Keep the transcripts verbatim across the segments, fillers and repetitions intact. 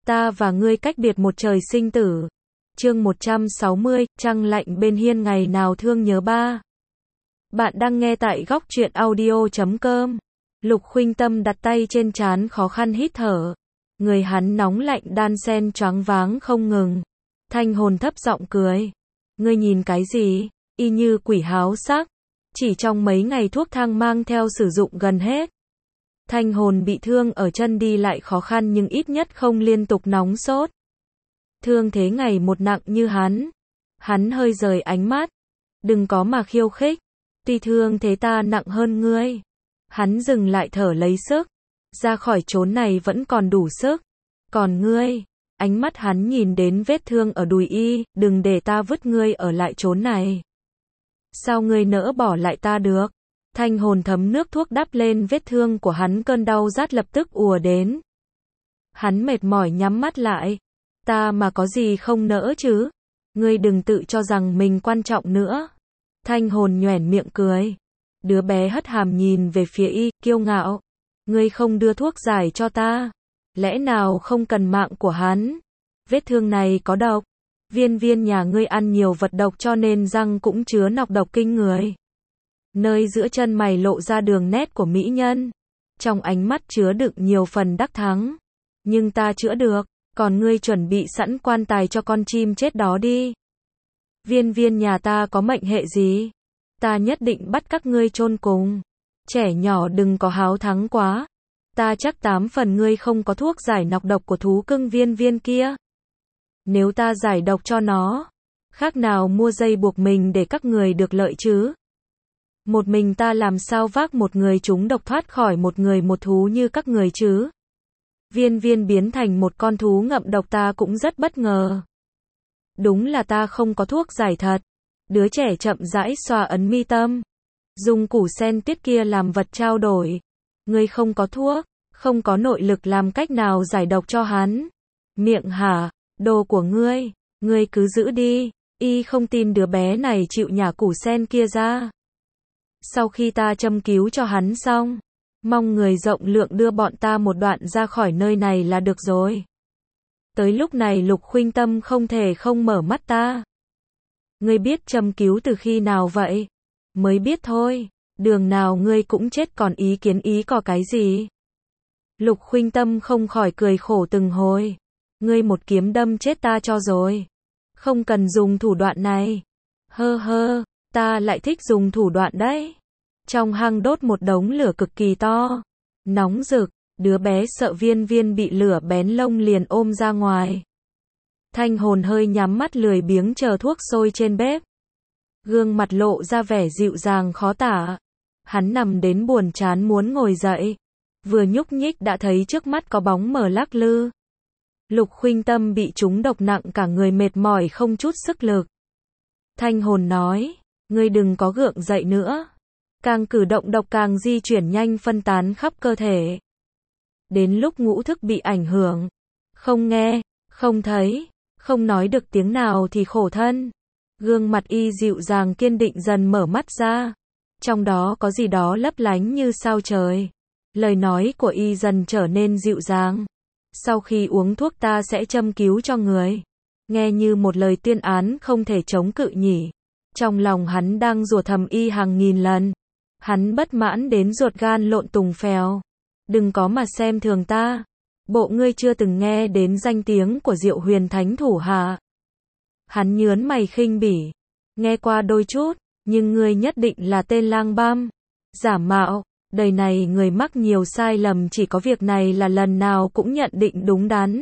Ta và ngươi cách biệt một trời sinh tử. Chương một trăm sáu mươi, trăng lạnh bên hiên ngày nào thương nhớ ba. Bạn đang nghe tại góc truyện audio chấm com. Lục Khuynh Tâm đặt tay trên trán khó khăn hít thở. Người hắn nóng lạnh đan sen choáng váng không ngừng. Thanh Hồn thấp giọng cười. Ngươi nhìn cái gì? Y như quỷ háo sắc. Chỉ trong mấy ngày thuốc thang mang theo sử dụng gần hết. Thanh Hồn bị thương ở chân đi lại khó khăn nhưng ít nhất không liên tục nóng sốt. Thương thế ngày một nặng như hắn. Hắn hơi rời ánh mắt. Đừng có mà khiêu khích. Tuy thương thế ta nặng hơn ngươi. Hắn dừng lại thở lấy sức. Ra khỏi chốn này vẫn còn đủ sức. Còn ngươi, ánh mắt hắn nhìn đến vết thương ở đùi y, đừng để ta vứt ngươi ở lại chốn này. Sao ngươi nỡ bỏ lại ta được? Thanh Hồn thấm nước thuốc đắp lên vết thương của hắn, cơn đau rát lập tức ùa đến. Hắn mệt mỏi nhắm mắt lại. Ta mà có gì không nỡ chứ? Ngươi đừng tự cho rằng mình quan trọng nữa. Thanh Hồn nhoẻn miệng cười. Đứa bé hất hàm nhìn về phía y, kiêu ngạo. Ngươi không đưa thuốc giải cho ta. Lẽ nào không cần mạng của hắn? Vết thương này có độc. Viên viên nhà ngươi ăn nhiều vật độc cho nên răng cũng chứa nọc độc kinh người. Nơi giữa chân mày lộ ra đường nét của mỹ nhân. Trong ánh mắt chứa đựng nhiều phần đắc thắng. Nhưng ta chữa được, còn ngươi chuẩn bị sẵn quan tài cho con chim chết đó đi. Viên viên nhà ta có mệnh hệ gì? Ta nhất định bắt các ngươi chôn cùng. Trẻ nhỏ đừng có háo thắng quá. Ta chắc tám phần ngươi không có thuốc giải nọc độc của thú cưng viên viên kia. Nếu ta giải độc cho nó, khác nào mua dây buộc mình để các người được lợi chứ? Một mình ta làm sao vác một người chúng độc thoát khỏi một người một thú như các người chứ? Viên viên biến thành một con thú ngậm độc ta cũng rất bất ngờ. Đúng là ta không có thuốc giải thật. Đứa trẻ chậm rãi xoa ấn mi tâm. Dùng củ sen tiết kia làm vật trao đổi. Ngươi không có thuốc, không có nội lực làm cách nào giải độc cho hắn. Miệng hả, đồ của ngươi, ngươi cứ giữ đi. Y không tin đứa bé này chịu nhả củ sen kia ra. Sau khi ta châm cứu cho hắn xong, mong người rộng lượng đưa bọn ta một đoạn ra khỏi nơi này là được rồi. Tới lúc này Lục Khuynh Tâm không thể không mở mắt ta. Ngươi biết châm cứu từ khi nào vậy? Mới biết thôi, đường nào ngươi cũng chết còn ý kiến ý có cái gì? Lục Khuynh Tâm không khỏi cười khổ từng hồi. Ngươi một kiếm đâm chết ta cho rồi. Không cần dùng thủ đoạn này. Hơ hơ, ta lại thích dùng thủ đoạn đấy. Trong hang đốt một đống lửa cực kỳ to. Nóng rực, đứa bé sợ viên viên bị lửa bén lông liền ôm ra ngoài. Thanh Hồn hơi nhắm mắt lười biếng chờ thuốc sôi trên bếp. Gương mặt lộ ra vẻ dịu dàng khó tả. Hắn nằm đến buồn chán muốn ngồi dậy. Vừa nhúc nhích đã thấy trước mắt có bóng mờ lắc lư. Lục Khuynh Tâm bị trúng độc nặng cả người mệt mỏi không chút sức lực. Thanh Hồn nói, ngươi đừng có gượng dậy nữa. Càng cử động độc càng di chuyển nhanh phân tán khắp cơ thể. Đến lúc ngũ thức bị ảnh hưởng, không nghe, không thấy, không nói được tiếng nào thì khổ thân. Gương mặt y dịu dàng kiên định dần mở mắt ra. Trong đó có gì đó lấp lánh như sao trời. Lời nói của y dần trở nên dịu dàng. Sau khi uống thuốc ta sẽ châm cứu cho người. Nghe như một lời tuyên án không thể chống cự nhỉ. Trong lòng hắn đang rủa thầm y hàng nghìn lần. Hắn bất mãn đến ruột gan lộn tùng phèo. Đừng có mà xem thường ta. Bộ ngươi chưa từng nghe đến danh tiếng của Diệu Huyền Thánh Thủ hả? Hắn nhớn mày khinh bỉ. Nghe qua đôi chút, nhưng ngươi nhất định là tên lang băm. Giả mạo, đời này người mắc nhiều sai lầm, chỉ có việc này là lần nào cũng nhận định đúng đắn.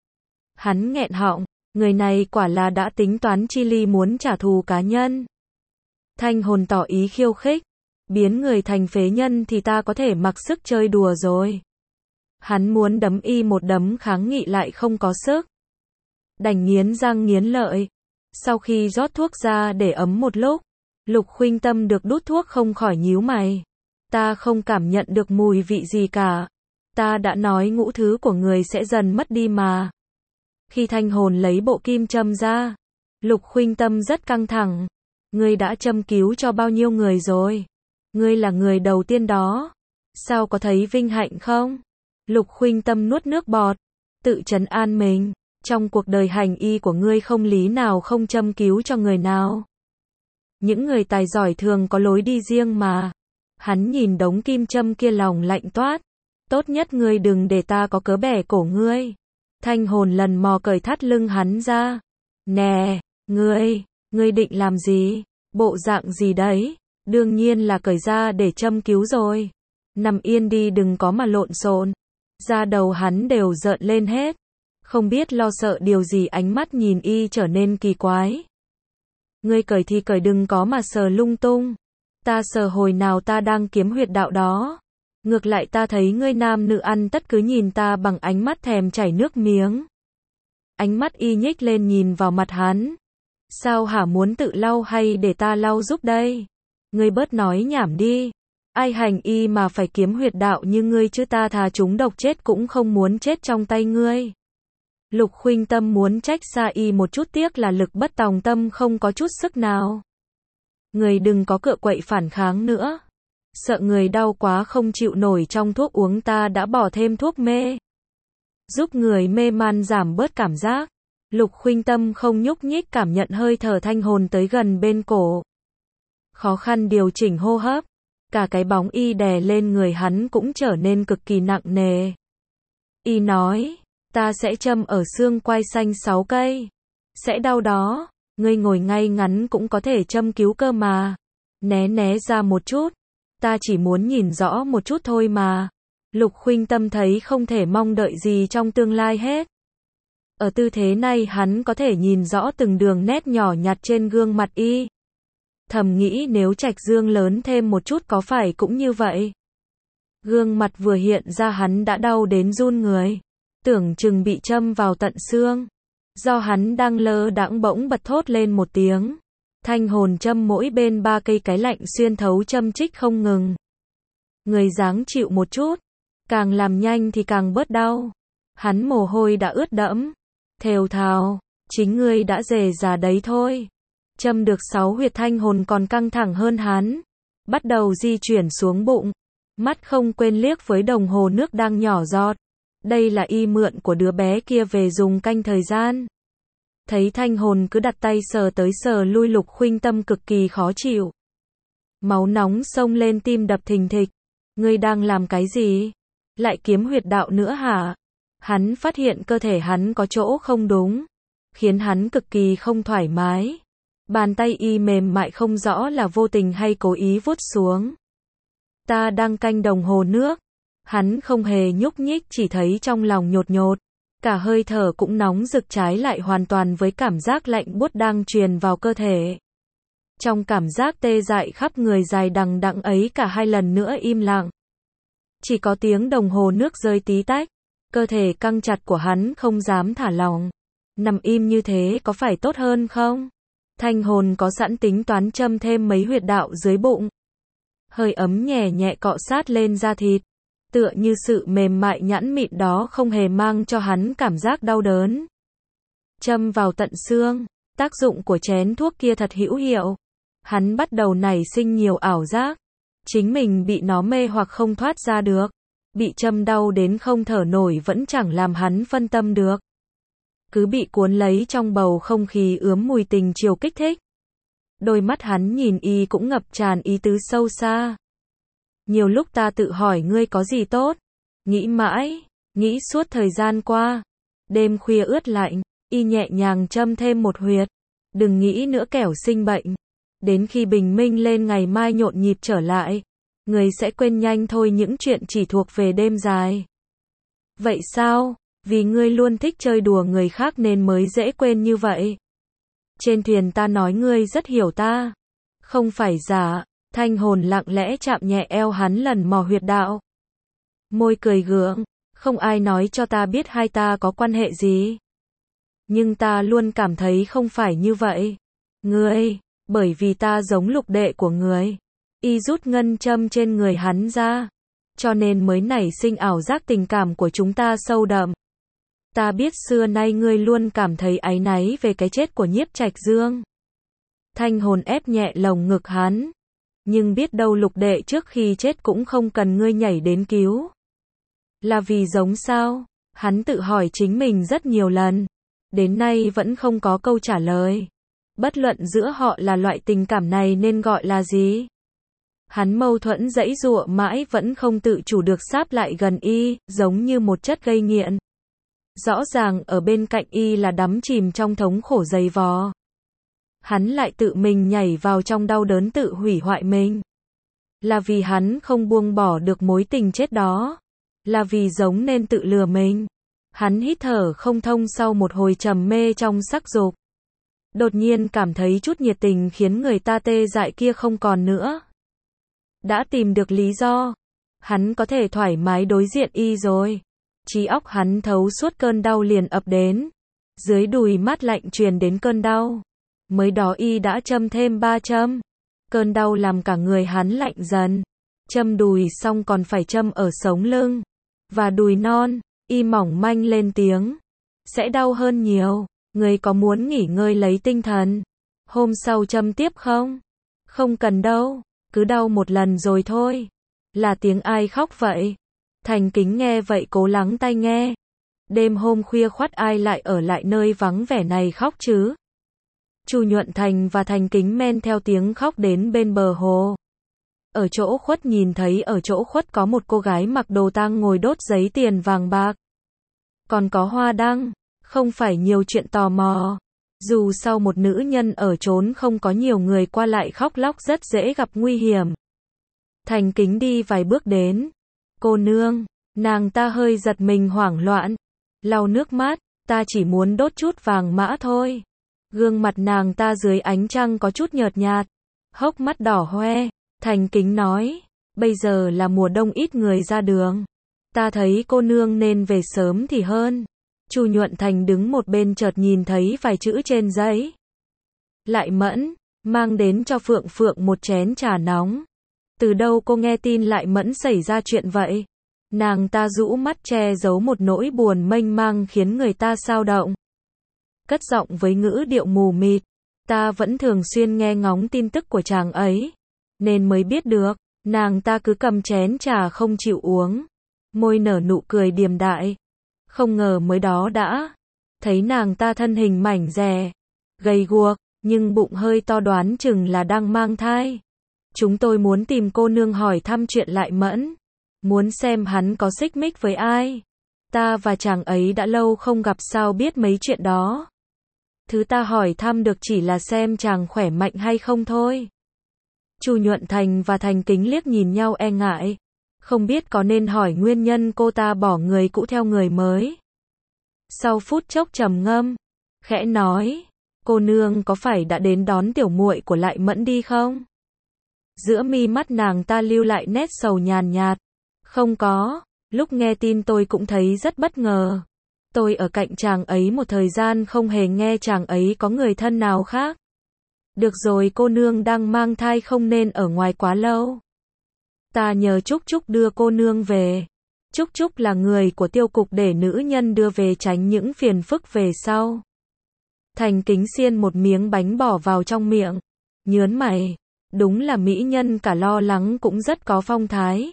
Hắn nghẹn họng, người này quả là đã tính toán chi ly muốn trả thù cá nhân. Thanh Hồn tỏ ý khiêu khích. Biến người thành phế nhân thì ta có thể mặc sức chơi đùa rồi. Hắn muốn đấm y một đấm kháng nghị lại không có sức. Đành nghiến răng nghiến lợi. Sau khi rót thuốc ra để ấm một lúc, Lục Khuynh Tâm được đút thuốc không khỏi nhíu mày. Ta không cảm nhận được mùi vị gì cả. Ta đã nói ngũ thứ của người sẽ dần mất đi mà. Khi Thanh Hồn lấy bộ kim châm ra, Lục Khuynh Tâm rất căng thẳng. Ngươi đã châm cứu cho bao nhiêu người rồi? Ngươi là người đầu tiên đó. Sao có thấy vinh hạnh không? Lục Khuynh Tâm nuốt nước bọt. tự trấn an mình, trong cuộc đời hành y của ngươi không lý nào không châm cứu cho người nào. Những người tài giỏi thường có lối đi riêng mà. Hắn nhìn đống kim châm kia lòng lạnh toát. Tốt nhất ngươi đừng để ta có cớ bẻ cổ ngươi. Thanh hồn lần mò cởi thắt lưng hắn ra. Nè, ngươi, ngươi định làm gì? Bộ dạng gì đấy? Đương nhiên là cởi ra để châm cứu rồi. Nằm yên đi đừng có mà lộn xộn. Da đầu hắn đều rợn lên hết. Không biết lo sợ điều gì, ánh mắt nhìn y trở nên kỳ quái. Ngươi cởi thì cởi, đừng có mà sờ lung tung. Ta sờ hồi nào ta đang kiếm huyệt đạo đó. Ngược lại ta thấy ngươi nam nữ ăn tất cứ nhìn ta bằng ánh mắt thèm chảy nước miếng. Ánh mắt y nhích lên nhìn vào mặt hắn. Sao hả, muốn tự lau hay để ta lau giúp đây? Ngươi bớt nói nhảm đi. Ai hành y mà phải kiếm huyệt đạo như ngươi chứ, ta thà chúng độc chết cũng không muốn chết trong tay ngươi. Lục Khuynh Tâm muốn trách xa y một chút, tiếc là lực bất tòng tâm, không có chút sức nào. Người đừng có cựa quậy phản kháng nữa. Sợ người đau quá không chịu nổi, trong thuốc uống ta đã bỏ thêm thuốc mê. Giúp người mê man giảm bớt cảm giác. Lục Khuynh Tâm không nhúc nhích, cảm nhận hơi thở Thanh Hồn tới gần bên cổ. Khó khăn điều chỉnh hô hấp. Cả cái bóng y đè lên người hắn cũng trở nên cực kỳ nặng nề. Y nói, ta sẽ châm ở xương quai xanh sáu cây. Sẽ đau đó, ngươi ngồi ngay ngắn cũng có thể châm cứu cơ mà. Né né ra một chút, ta chỉ muốn nhìn rõ một chút thôi mà. Lục Khuynh Tâm thấy không thể mong đợi gì trong tương lai hết. Ở tư thế này hắn có thể nhìn rõ từng đường nét nhỏ nhặt trên gương mặt y. Thầm nghĩ nếu Trạch Dương lớn thêm một chút có phải cũng như vậy. Gương mặt vừa hiện ra hắn đã đau đến run người. Tưởng chừng bị châm vào tận xương. Do hắn đang lơ đãng bỗng bật thốt lên một tiếng. Thanh Hồn châm mỗi bên ba cây, cái lạnh xuyên thấu châm chích không ngừng. Người dáng chịu một chút. Càng làm nhanh thì càng bớt đau. Hắn mồ hôi đã ướt đẫm. Thều thào, chính ngươi đã dề già đấy thôi. Châm được sáu huyệt, Thanh Hồn còn căng thẳng hơn hắn. Bắt đầu di chuyển xuống bụng. Mắt không quên liếc với đồng hồ nước đang nhỏ giọt. Đây là y mượn của đứa bé kia về dùng canh thời gian. Thấy Thanh Hồn cứ đặt tay sờ tới sờ lui, Lục Khuynh Tâm cực kỳ khó chịu. Máu nóng xông lên, tim đập thình thịch. Ngươi đang làm cái gì? Lại kiếm huyệt đạo nữa hả? Hắn phát hiện cơ thể hắn có chỗ không đúng. Khiến hắn cực kỳ không thoải mái. Bàn tay y mềm mại không rõ là vô tình hay cố ý vuốt xuống. Ta đang canh đồng hồ nước. Hắn không hề nhúc nhích, chỉ thấy trong lòng nhột nhột. Cả hơi thở cũng nóng rực, trái lại hoàn toàn với cảm giác lạnh buốt đang truyền vào cơ thể. Trong cảm giác tê dại khắp người dài đằng đẵng ấy, cả hai lần nữa im lặng. Chỉ có tiếng đồng hồ nước rơi tí tách. Cơ thể căng chặt của hắn không dám thả lỏng. Nằm im như thế có phải tốt hơn không? Thanh Hồn có sẵn tính toán châm thêm mấy huyệt đạo dưới bụng. Hơi ấm nhẹ nhẹ cọ sát lên da thịt. Tựa như sự mềm mại nhẵn mịn đó không hề mang cho hắn cảm giác đau đớn. Châm vào tận xương. Tác dụng của chén thuốc kia thật hữu hiệu. Hắn bắt đầu nảy sinh nhiều ảo giác. Chính mình bị nó mê hoặc không thoát ra được. Bị châm đau đến không thở nổi vẫn chẳng làm hắn phân tâm được. Cứ bị cuốn lấy trong bầu không khí ướm mùi tình chiều kích thích. Đôi mắt hắn nhìn y cũng ngập tràn ý tứ sâu xa. Nhiều lúc ta tự hỏi ngươi có gì tốt. Nghĩ mãi, nghĩ suốt thời gian qua. Đêm khuya ướt lạnh, y nhẹ nhàng châm thêm một huyệt. Đừng nghĩ nữa kẻo sinh bệnh. Đến khi bình minh lên ngày mai nhộn nhịp trở lại. Người sẽ quên nhanh thôi những chuyện chỉ thuộc về đêm dài. Vậy sao? Vì ngươi luôn thích chơi đùa người khác nên mới dễ quên như vậy. Trên thuyền ta nói ngươi rất hiểu ta. Không phải giả. Thanh Hồn lặng lẽ chạm nhẹ eo hắn, lần mò huyệt đạo. Môi cười gượng. Không ai nói cho ta biết hai ta có quan hệ gì. Nhưng ta luôn cảm thấy không phải như vậy. Ngươi, bởi vì ta giống lục đệ của ngươi. Y rút ngân châm trên người hắn ra. Cho nên mới nảy sinh ảo giác tình cảm của chúng ta sâu đậm. Ta biết xưa nay ngươi luôn cảm thấy áy náy về cái chết của Nhiếp Trạch Dương. Thanh Hồn ép nhẹ lồng ngực hắn. Nhưng biết đâu lục đệ trước khi chết cũng không cần ngươi nhảy đến cứu. Là vì giống sao? Hắn tự hỏi chính mình rất nhiều lần, đến nay vẫn không có câu trả lời. Bất luận giữa họ là loại tình cảm này nên gọi là gì. Hắn mâu thuẫn giãy giụa mãi vẫn không tự chủ được sáp lại gần y, giống như một chất gây nghiện. Rõ ràng ở bên cạnh y là đắm chìm trong thống khổ dày vò. Hắn lại tự mình nhảy vào trong đau đớn tự hủy hoại mình. Là vì hắn không buông bỏ được mối tình chết đó. Là vì giống nên tự lừa mình. Hắn hít thở không thông sau một hồi trầm mê trong sắc dục. Đột nhiên cảm thấy chút nhiệt tình khiến người ta tê dại kia không còn nữa. Đã tìm được lý do. Hắn có thể thoải mái đối diện y rồi. Trí óc hắn thấu suốt cơn đau liền ập đến. Dưới đùi mát lạnh truyền đến cơn đau. Mới đó y đã châm thêm ba châm. Cơn đau làm cả người hắn lạnh dần. Châm đùi xong còn phải châm ở sống lưng. Và đùi non, y mỏng manh lên tiếng. Sẽ đau hơn nhiều. Người có muốn nghỉ ngơi lấy tinh thần? Hôm sau châm tiếp không? Không cần đâu. Cứ đau một lần rồi thôi. Là tiếng ai khóc vậy? Thành Kính nghe vậy cố lắng tai nghe. Đêm hôm khuya khoắt ai lại ở lại nơi vắng vẻ này khóc chứ? Chu Nhuận Thành và Thành Kính men theo tiếng khóc đến bên bờ hồ. Ở chỗ khuất nhìn thấy ở chỗ khuất có một cô gái mặc đồ tang ngồi đốt giấy tiền vàng bạc. Còn có hoa đăng, không phải nhiều chuyện tò mò. Dù sau một nữ nhân ở trốn không có nhiều người qua lại khóc lóc rất dễ gặp nguy hiểm. Thành Kính đi vài bước đến. Cô nương, nàng ta hơi giật mình hoảng loạn. Lau nước mắt, ta chỉ muốn đốt chút vàng mã thôi. Gương mặt nàng ta dưới ánh trăng có chút nhợt nhạt. Hốc mắt đỏ hoe. Thành Kính nói, bây giờ là mùa đông ít người ra đường. Ta thấy cô nương nên về sớm thì hơn. Chu Nhuận Thành đứng một bên chợt nhìn thấy vài chữ trên giấy. Lại Mẫn, mang đến cho Phượng Phượng một chén trà nóng. Từ đâu cô nghe tin Lại Mẫn xảy ra chuyện vậy? Nàng ta rũ mắt che giấu một nỗi buồn mênh mang khiến người ta xao động. Cất giọng với ngữ điệu mù mịt. Ta vẫn thường xuyên nghe ngóng tin tức của chàng ấy. Nên mới biết được. Nàng ta cứ cầm chén trà không chịu uống. Môi nở nụ cười điềm đạm. Không ngờ mới đó đã thấy nàng ta thân hình mảnh dè, gầy guộc, nhưng bụng hơi to đoán chừng là đang mang thai. Chúng tôi muốn tìm cô nương hỏi thăm chuyện Lại Mẫn. Muốn xem hắn có xích mích với ai. Ta và chàng ấy đã lâu không gặp sao biết mấy chuyện đó. Thứ ta hỏi thăm được chỉ là xem chàng khỏe mạnh hay không thôi. Chu Nhuận Thành và Thành Kính liếc nhìn nhau e ngại. Không biết có nên hỏi nguyên nhân cô ta bỏ người cũ theo người mới. Sau phút chốc trầm ngâm, khẽ nói, cô nương có phải đã đến đón tiểu muội của Lại Mẫn đi không? Giữa mi mắt nàng ta lưu lại nét sầu nhàn nhạt. Không có, lúc nghe tin tôi cũng thấy rất bất ngờ. Tôi ở cạnh chàng ấy một thời gian không hề nghe chàng ấy có người thân nào khác. Được rồi, cô nương đang mang thai không nên ở ngoài quá lâu. Ta nhờ Trúc Trúc đưa cô nương về. Trúc Trúc là người của tiêu cục để nữ nhân đưa về tránh những phiền phức về sau. Thành Kính xiên một miếng bánh bỏ vào trong miệng. Nhớn mày. Đúng là mỹ nhân cả lo lắng cũng rất có phong thái.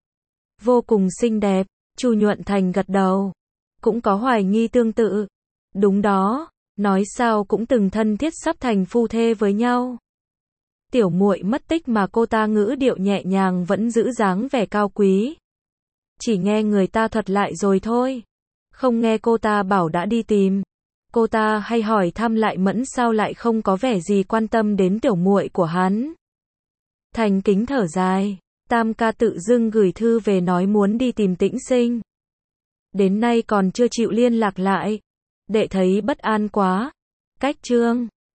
Vô cùng xinh đẹp. Chu Nhuận Thành gật đầu. Cũng có hoài nghi tương tự. Đúng đó. Nói sao cũng từng thân thiết sắp thành phu thê với nhau. Tiểu muội mất tích mà cô ta ngữ điệu nhẹ nhàng vẫn giữ dáng vẻ cao quý. Chỉ nghe người ta thuật lại rồi thôi. Không nghe cô ta bảo đã đi tìm. Cô ta hay hỏi thăm Lại Mẫn sao lại không có vẻ gì quan tâm đến tiểu muội của hắn. Thành Kính thở dài. Tam ca tự dưng gửi thư về nói muốn đi tìm Tĩnh Sinh. Đến nay còn chưa chịu liên lạc lại. Đệ thấy bất an quá. Cách chương